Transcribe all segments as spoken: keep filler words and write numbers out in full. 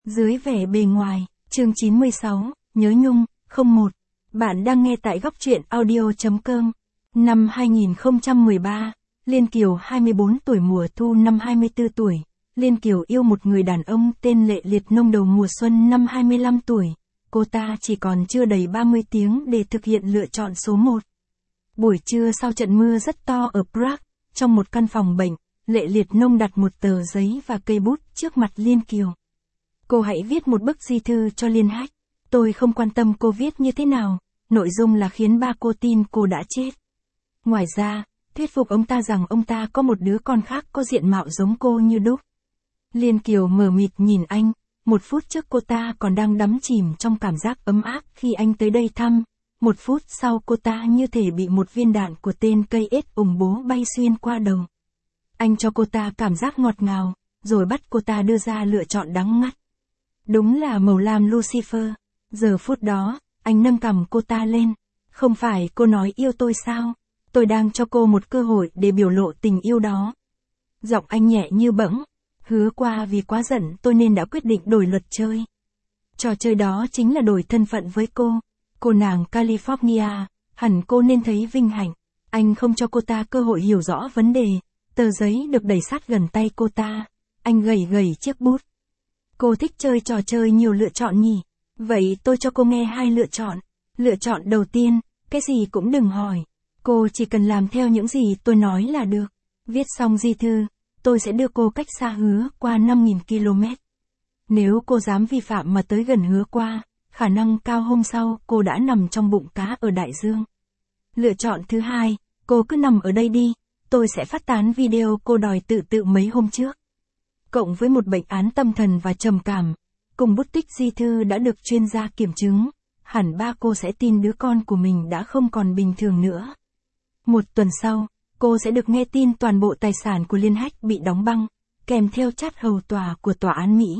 Dưới vẻ bề ngoài, chương chín mươi sáu, nhớ nhung, không một. Bạn đang nghe tại góc truyện audio.com. Năm hai nghìn không trăm mười ba, Liên Kiều hai mươi bốn tuổi, mùa thu năm hai mươi tư tuổi. Liên Kiều yêu một người đàn ông tên Lệ Liệt Nông đầu mùa xuân năm hai mươi lăm tuổi. Cô ta chỉ còn chưa đầy ba mươi tiếng để thực hiện lựa chọn số một. Buổi trưa sau trận mưa rất to ở Prague, trong một căn phòng bệnh, Lệ Liệt Nông đặt một tờ giấy và cây bút trước mặt Liên Kiều. Cô hãy viết một bức di thư cho Liên Hách. Tôi không quan tâm cô viết như thế nào, nội dung là khiến ba cô tin cô đã chết. Ngoài ra, thuyết phục ông ta rằng ông ta có một đứa con khác có diện mạo giống cô như đúc. Liên Kiều mờ mịt nhìn anh, một phút trước cô ta còn đang đắm chìm trong cảm giác ấm áp khi anh tới đây thăm. Một phút sau cô ta như thể bị một viên đạn của tên cây ếch ủng bố bay xuyên qua đầu. Anh cho cô ta cảm giác ngọt ngào, rồi bắt cô ta đưa ra lựa chọn đắng ngắt. Đúng là màu lam Lucifer. Giờ phút đó, anh nâng cằm cô ta lên. Không phải cô nói yêu tôi sao? Tôi đang cho cô một cơ hội để biểu lộ tình yêu đó. Giọng anh nhẹ như bẫng. Hứa qua vì quá giận tôi nên đã quyết định đổi luật chơi. Trò chơi đó chính là đổi thân phận với cô. Cô nàng California, hẳn cô nên thấy vinh hạnh. Anh không cho cô ta cơ hội hiểu rõ vấn đề. Tờ giấy được đẩy sát gần tay cô ta. Anh gẩy gẩy chiếc bút. Cô thích chơi trò chơi nhiều lựa chọn nhỉ? Vậy tôi cho cô nghe hai lựa chọn. Lựa chọn đầu tiên, cái gì cũng đừng hỏi. Cô chỉ cần làm theo những gì tôi nói là được. Viết xong di thư, tôi sẽ đưa cô cách xa Hứa Qua năm nghìn ki lô mét. Nếu cô dám vi phạm mà tới gần Hứa Qua, khả năng cao hôm sau cô đã nằm trong bụng cá ở đại dương. Lựa chọn thứ hai, cô cứ nằm ở đây đi, tôi sẽ phát tán video cô đòi tự tự mấy hôm trước. Cộng với một bệnh án tâm thần và trầm cảm, cùng bút tích di thư đã được chuyên gia kiểm chứng, hẳn ba cô sẽ tin đứa con của mình đã không còn bình thường nữa. Một tuần sau, cô sẽ được nghe tin toàn bộ tài sản của Liên Hách bị đóng băng, kèm theo trát hầu tòa của tòa án Mỹ.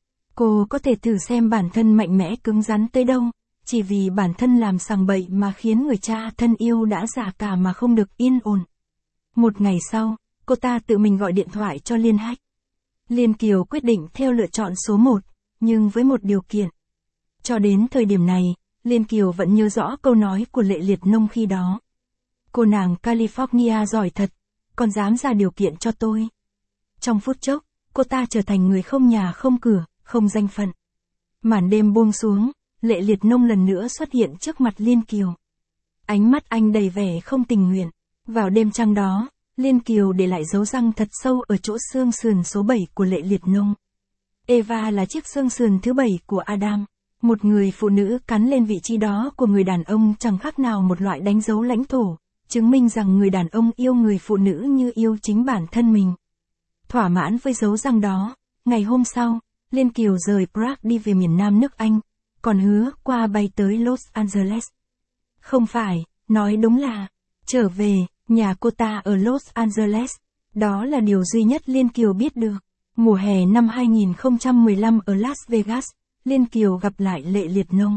Cô có thể thử xem bản thân mạnh mẽ cứng rắn tới đâu, chỉ vì bản thân làm sằng bậy mà khiến người cha thân yêu đã già cả mà không được yên ổn. Một ngày sau, cô ta tự mình gọi điện thoại cho Liên Hách. Liên Kiều quyết định theo lựa chọn số một, nhưng với một điều kiện. Cho đến thời điểm này, Liên Kiều vẫn nhớ rõ câu nói của Lệ Liệt Nông khi đó. Cô nàng California giỏi thật, còn dám ra điều kiện cho tôi. Trong phút chốc, cô ta trở thành người không nhà không cửa, không danh phận. Màn đêm buông xuống, Lệ Liệt Nông lần nữa xuất hiện trước mặt Liên Kiều. Ánh mắt anh đầy vẻ không tình nguyện. Vào đêm trăng đó, Liên Kiều để lại dấu răng thật sâu ở chỗ xương sườn số bảy của Lệ Liệt Nông. Eva là chiếc xương sườn thứ bảy của Adam. Một người phụ nữ cắn lên vị trí đó của người đàn ông chẳng khác nào một loại đánh dấu lãnh thổ, chứng minh rằng người đàn ông yêu người phụ nữ như yêu chính bản thân mình. Thỏa mãn với dấu răng đó, ngày hôm sau, Liên Kiều rời Prague đi về miền Nam nước Anh, còn Hứa Qua bay tới Los Angeles. Không phải, nói đúng là, trở về, nhà cô ta ở Los Angeles. Đó là điều duy nhất Liên Kiều biết được. Mùa hè năm hai nghìn không trăm mười lăm ở Las Vegas, Liên Kiều gặp lại Lệ Liệt Nông.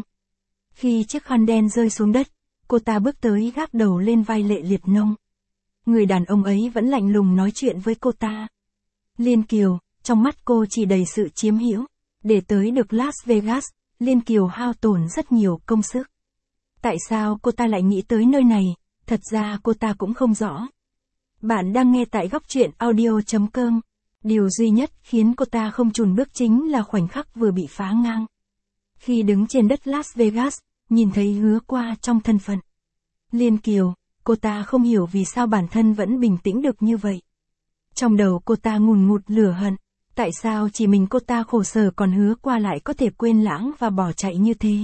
Khi chiếc khăn đen rơi xuống đất, cô ta bước tới gác đầu lên vai Lệ Liệt Nông. Người đàn ông ấy vẫn lạnh lùng nói chuyện với cô ta. Liên Kiều, trong mắt cô chỉ đầy sự chiếm hữu. Để tới được Las Vegas, Liên Kiều hao tổn rất nhiều công sức. Tại sao cô ta lại nghĩ tới nơi này? Thật ra cô ta cũng không rõ. Bạn đang nghe tại góc truyện audio.com. Điều duy nhất khiến cô ta không chùn bước chính là khoảnh khắc vừa bị phá ngang. Khi đứng trên đất Las Vegas, nhìn thấy Hứa Qua trong thân phận Liên Kiều, cô ta không hiểu vì sao bản thân vẫn bình tĩnh được như vậy. Trong đầu cô ta ngùn ngụt lửa hận, tại sao chỉ mình cô ta khổ sở còn Hứa Qua lại có thể quên lãng và bỏ chạy như thế.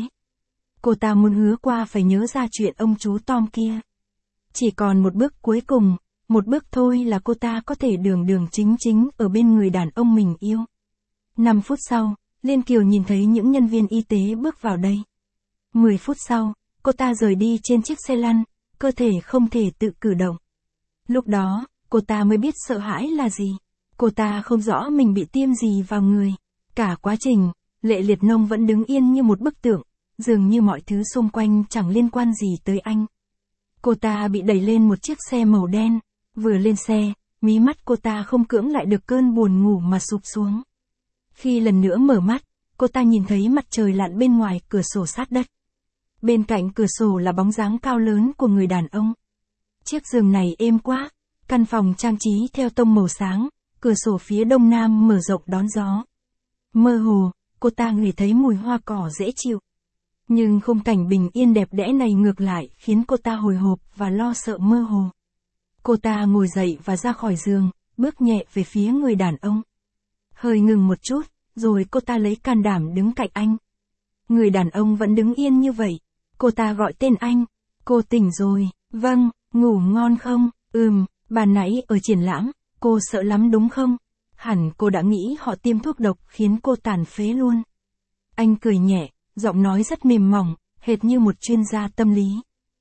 Cô ta muốn Hứa Qua phải nhớ ra chuyện ông chú Tom kia. Chỉ còn một bước cuối cùng, một bước thôi là cô ta có thể đường đường chính chính ở bên người đàn ông mình yêu. Năm phút sau, Liên Kiều nhìn thấy những nhân viên y tế bước vào đây. Mười phút sau, cô ta rời đi trên chiếc xe lăn, cơ thể không thể tự cử động. Lúc đó, cô ta mới biết sợ hãi là gì. Cô ta không rõ mình bị tiêm gì vào người. Cả quá trình, Lệ Liệt Nông vẫn đứng yên như một bức tượng, dường như mọi thứ xung quanh chẳng liên quan gì tới anh. Cô ta bị đẩy lên một chiếc xe màu đen. Vừa lên xe, mí mắt cô ta không cưỡng lại được cơn buồn ngủ mà sụp xuống. Khi lần nữa mở mắt, cô ta nhìn thấy mặt trời lặn bên ngoài cửa sổ sát đất. Bên cạnh cửa sổ là bóng dáng cao lớn của người đàn ông. Chiếc giường này êm quá, căn phòng trang trí theo tông màu sáng, cửa sổ phía đông nam mở rộng đón gió. Mơ hồ, cô ta ngửi thấy mùi hoa cỏ dễ chịu. Nhưng khung cảnh bình yên đẹp đẽ này ngược lại khiến cô ta hồi hộp và lo sợ mơ hồ. Cô ta ngồi dậy và ra khỏi giường, bước nhẹ về phía người đàn ông. Hơi ngừng một chút, rồi cô ta lấy can đảm đứng cạnh anh. Người đàn ông vẫn đứng yên như vậy. Cô ta gọi tên anh. Cô tỉnh rồi, vâng, ngủ ngon không? Ừm, ban nãy ở triển lãm, cô sợ lắm đúng không? Hẳn cô đã nghĩ họ tiêm thuốc độc khiến cô tàn phế luôn. Anh cười nhẹ, giọng nói rất mềm mỏng, hệt như một chuyên gia tâm lý.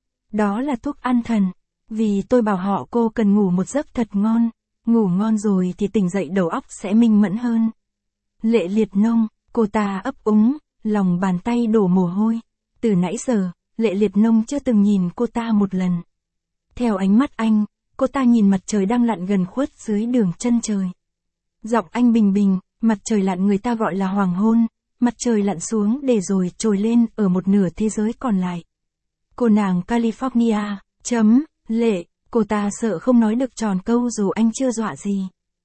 Đó là thuốc an thần, vì tôi bảo họ cô cần ngủ một giấc thật ngon, ngủ ngon rồi thì tỉnh dậy đầu óc sẽ minh mẫn hơn. Lệ Liệt Nông, cô ta ấp úng, lòng bàn tay đổ mồ hôi. Từ nãy giờ, Lệ Liệt Nông chưa từng nhìn cô ta một lần. Theo ánh mắt anh, cô ta nhìn mặt trời đang lặn gần khuất dưới đường chân trời. Giọng anh bình bình, mặt trời lặn người ta gọi là hoàng hôn, mặt trời lặn xuống để rồi trồi lên ở một nửa thế giới còn lại. Cô nàng California, chấm, Lệ, cô ta sợ không nói được tròn câu dù anh chưa dọa gì.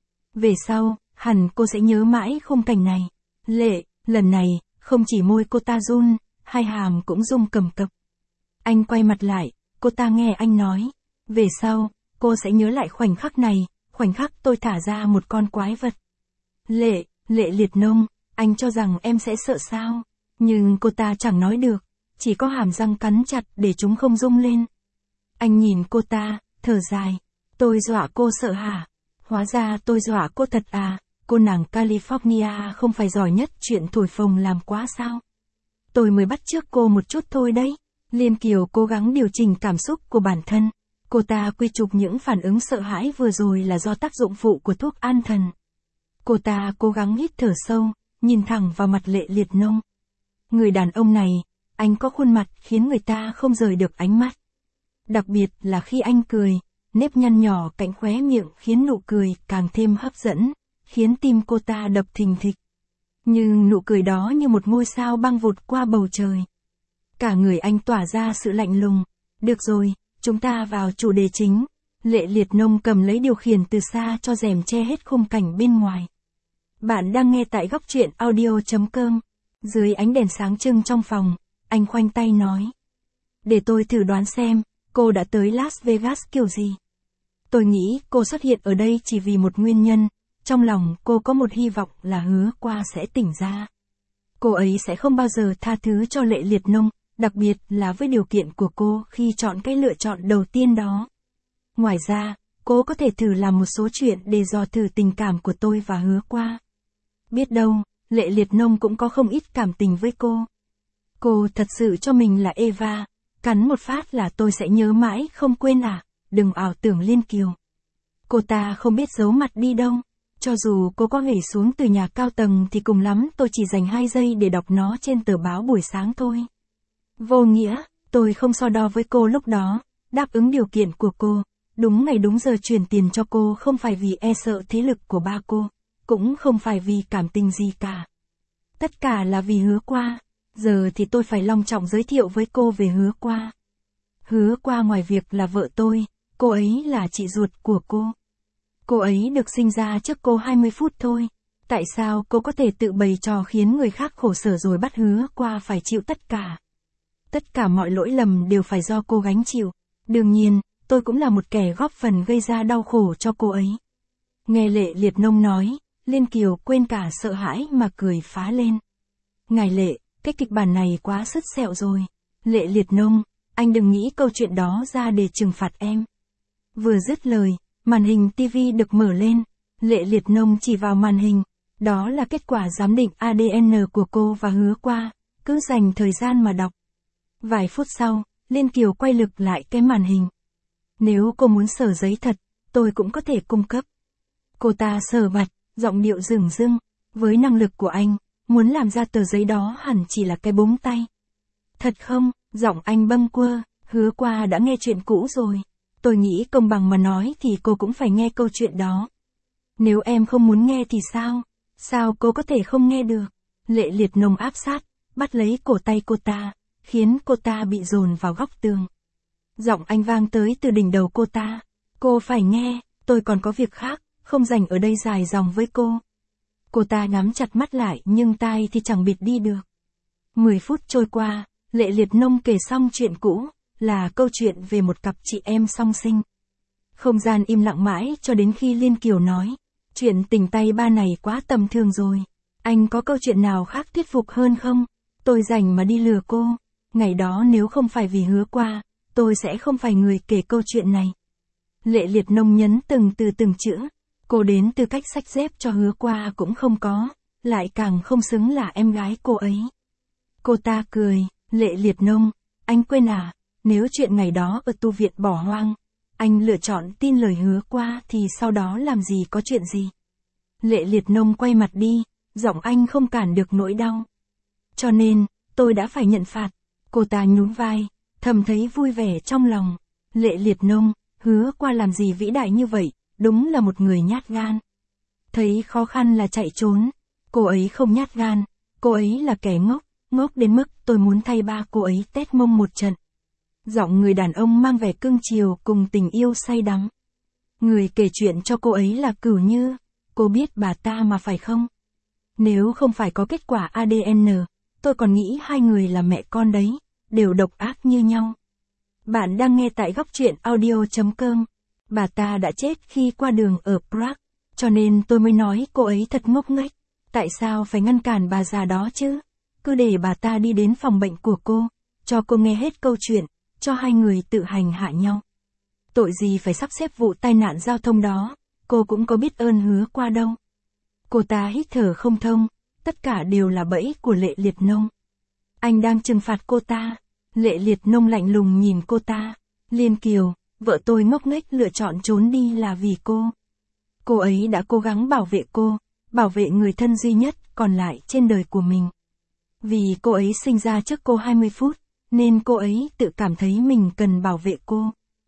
Về sau, hẳn cô sẽ nhớ mãi khung cảnh này. Lệ, lần này, không chỉ môi cô ta run, hai hàm cũng rung cầm cập. Anh quay mặt lại, cô ta nghe anh nói. Về sau, cô sẽ nhớ lại khoảnh khắc này, khoảnh khắc tôi thả ra một con quái vật. Lệ, Lệ Liệt Nông, anh cho rằng em sẽ sợ sao? Nhưng cô ta chẳng nói được, chỉ có hàm răng cắn chặt để chúng không rung lên. Anh nhìn cô ta, thở dài. Tôi dọa cô sợ hả? Hóa ra tôi dọa cô thật à? Cô nàng California không phải giỏi nhất chuyện thổi phồng làm quá sao? Tôi mới bắt chước cô một chút thôi đấy. Liên Kiều cố gắng điều chỉnh cảm xúc của bản thân. Cô ta quy chụp những phản ứng sợ hãi vừa rồi là do tác dụng phụ của thuốc an thần. Cô ta cố gắng hít thở sâu, nhìn thẳng vào mặt Lệ Liệt Nông. Người đàn ông này, anh có khuôn mặt khiến người ta không rời được ánh mắt. Đặc biệt là khi anh cười, nếp nhăn nhỏ cạnh khóe miệng khiến nụ cười càng thêm hấp dẫn, khiến tim cô ta đập thình thịch. Nhưng nụ cười đó như một ngôi sao băng vụt qua bầu trời. Cả người anh tỏa ra sự lạnh lùng. Được rồi, chúng ta vào chủ đề chính. Lệ Liệt Nông cầm lấy điều khiển từ xa cho rèm che hết khung cảnh bên ngoài. Bạn đang nghe tại góc truyện audio chấm com. Dưới ánh đèn sáng trưng trong phòng, anh khoanh tay nói. Để tôi thử đoán xem, cô đã tới Las Vegas kiểu gì? Tôi nghĩ cô xuất hiện ở đây chỉ vì một nguyên nhân. Trong lòng cô có một hy vọng là Hứa Qua sẽ tỉnh ra. Cô ấy sẽ không bao giờ tha thứ cho Lệ Liệt Nông, đặc biệt là với điều kiện của cô khi chọn cái lựa chọn đầu tiên đó. Ngoài ra, cô có thể thử làm một số chuyện để dò thử tình cảm của tôi và Hứa Qua. Biết đâu, Lệ Liệt Nông cũng có không ít cảm tình với cô. Cô thật sự cho mình là Eva, cắn một phát là tôi sẽ nhớ mãi không quên à, đừng ảo tưởng Liên Kiều. Cô ta không biết giấu mặt đi đâu. Cho dù cô có nhảy xuống từ nhà cao tầng thì cùng lắm tôi chỉ dành hai giây để đọc nó trên tờ báo buổi sáng thôi. Vô nghĩa, tôi không so đo với cô lúc đó, đáp ứng điều kiện của cô, đúng ngày đúng giờ chuyển tiền cho cô không phải vì e sợ thế lực của ba cô, cũng không phải vì cảm tình gì cả. Tất cả là vì Hứa Qua, giờ thì tôi phải long trọng giới thiệu với cô về Hứa Qua. Hứa Qua ngoài việc là vợ tôi, cô ấy là chị ruột của cô. Cô ấy được sinh ra trước cô hai mươi phút thôi. Tại sao cô có thể tự bày trò khiến người khác khổ sở rồi bắt Hứa Qua phải chịu tất cả? Tất cả mọi lỗi lầm đều phải do cô gánh chịu. Đương nhiên, tôi cũng là một kẻ góp phần gây ra đau khổ cho cô ấy. Nghe Lệ Liệt Nông nói, Liên Kiều quên cả sợ hãi mà cười phá lên. Ngài Lệ, cái kịch bản này quá sứt sẹo rồi. Lệ Liệt Nông, anh đừng nghĩ câu chuyện đó ra để trừng phạt em. Vừa dứt lời, màn hình ti vi được mở lên. Lệ Liệt Nông chỉ vào màn hình. Đó là kết quả giám định a đê en của cô và Hứa Qua. Cứ dành thời gian mà đọc. Vài phút sau, Liên Kiều quay lực lại cái màn hình. Nếu cô muốn sờ giấy thật, tôi cũng có thể cung cấp. Cô ta sờ mặt, giọng điệu dửng dưng. Với năng lực của anh, muốn làm ra tờ giấy đó hẳn chỉ là cái búng tay. Thật không? Giọng anh bâng quơ. Hứa Qua đã nghe chuyện cũ rồi. Tôi nghĩ công bằng mà nói thì cô cũng phải nghe câu chuyện đó. Nếu em không muốn nghe thì sao? Sao cô có thể không nghe được? Lệ Liệt Nông áp sát, bắt lấy cổ tay cô ta, khiến cô ta bị dồn vào góc tường. Giọng anh vang tới từ đỉnh đầu cô ta. Cô phải nghe, tôi còn có việc khác, không dành ở đây dài dòng với cô. Cô ta nhắm chặt mắt lại nhưng tai thì chẳng bịt đi được. Mười phút trôi qua, Lệ Liệt Nông kể xong chuyện cũ, là câu chuyện về một cặp chị em song sinh. Không gian im lặng mãi cho đến khi Liên Kiều nói, chuyện tình tay ba này quá tầm thường rồi. Anh có câu chuyện nào khác thuyết phục hơn không? Tôi rảnh mà đi lừa cô. Ngày đó nếu không phải vì Hứa Qua, tôi sẽ không phải người kể câu chuyện này. Lệ Liệt Nông nhấn từng từ từng chữ. Cô đến tư cách xách dép cho Hứa Qua cũng không có, lại càng không xứng là em gái cô ấy. Cô ta cười, Lệ Liệt Nông, anh quên à, nếu chuyện ngày đó ở tu viện bỏ hoang, anh lựa chọn tin lời Hứa Qua thì sau đó làm gì có chuyện gì. Lệ Liệt Nông quay mặt đi, giọng anh không cản được nỗi đau. Cho nên, tôi đã phải nhận phạt. Cô ta nhún vai, thầm thấy vui vẻ trong lòng. Lệ Liệt Nông, Hứa Qua làm gì vĩ đại như vậy, đúng là một người nhát gan. Thấy khó khăn là chạy trốn. Cô ấy không nhát gan, cô ấy là kẻ ngốc, ngốc đến mức tôi muốn thay ba cô ấy tét mông một trận. Giọng người đàn ông mang vẻ cưng chiều cùng tình yêu say đắm. Người kể chuyện cho cô ấy là Cửu Như. Cô biết bà ta mà phải không? Nếu không phải có kết quả a đê en, tôi còn nghĩ hai người là mẹ con đấy, đều độc ác như nhau. Bạn đang nghe tại góc truyện audio chấm com. Bà ta đã chết khi qua đường ở Prague, cho nên tôi mới nói cô ấy thật ngốc nghếch. Tại sao phải ngăn cản bà già đó chứ? Cứ để bà ta đi đến phòng bệnh của cô, cho cô nghe hết câu chuyện, cho hai người tự hành hạ nhau. Tội gì phải sắp xếp vụ tai nạn giao thông đó, cô cũng có biết ơn Hứa Qua đâu. Cô ta hít thở không thông, tất cả đều là bẫy của Lệ Liệt Nông. Anh đang trừng phạt cô ta. Lệ Liệt Nông lạnh lùng nhìn cô ta. Liên Kiều, vợ tôi ngốc nghếch lựa chọn trốn đi là vì cô. Cô ấy đã cố gắng bảo vệ cô, bảo vệ người thân duy nhất còn lại trên đời của mình. Vì cô ấy sinh ra trước cô hai mươi phút, nên cô ấy tự cảm thấy mình cần bảo vệ cô.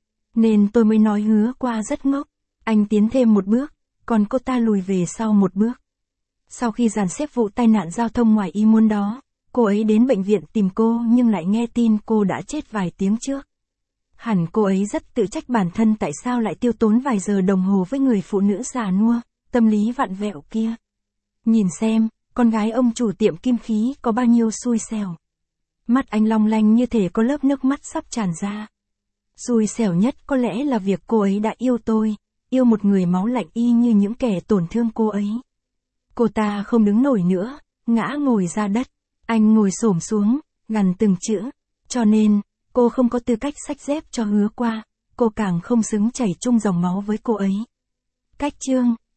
Nên tôi mới nói Hứa Qua rất ngốc. Anh tiến thêm một bước, còn cô ta lùi về sau một bước. Sau khi dàn xếp vụ tai nạn giao thông ngoài ý muốn đó, cô ấy đến bệnh viện tìm cô nhưng lại nghe tin cô đã chết vài tiếng trước. Hẳn cô ấy rất tự trách bản thân tại sao lại tiêu tốn vài giờ đồng hồ với người phụ nữ già nua, tâm lý vặn vẹo kia. Nhìn xem, con gái ông chủ tiệm kim khí có bao nhiêu xui xẻo. Mắt anh long lanh như thể có lớp nước mắt sắp tràn ra. Xui xẻo nhất có lẽ là việc cô ấy đã yêu tôi, yêu một người máu lạnh y như những kẻ tổn thương cô ấy. Cô ta không đứng nổi nữa, ngã ngồi ra đất. Anh ngồi xổm xuống, gằn từng chữ. Cho nên, cô không có tư cách xách dép cho Hứa Qua, cô càng không xứng chảy chung dòng máu với cô ấy. Cách chương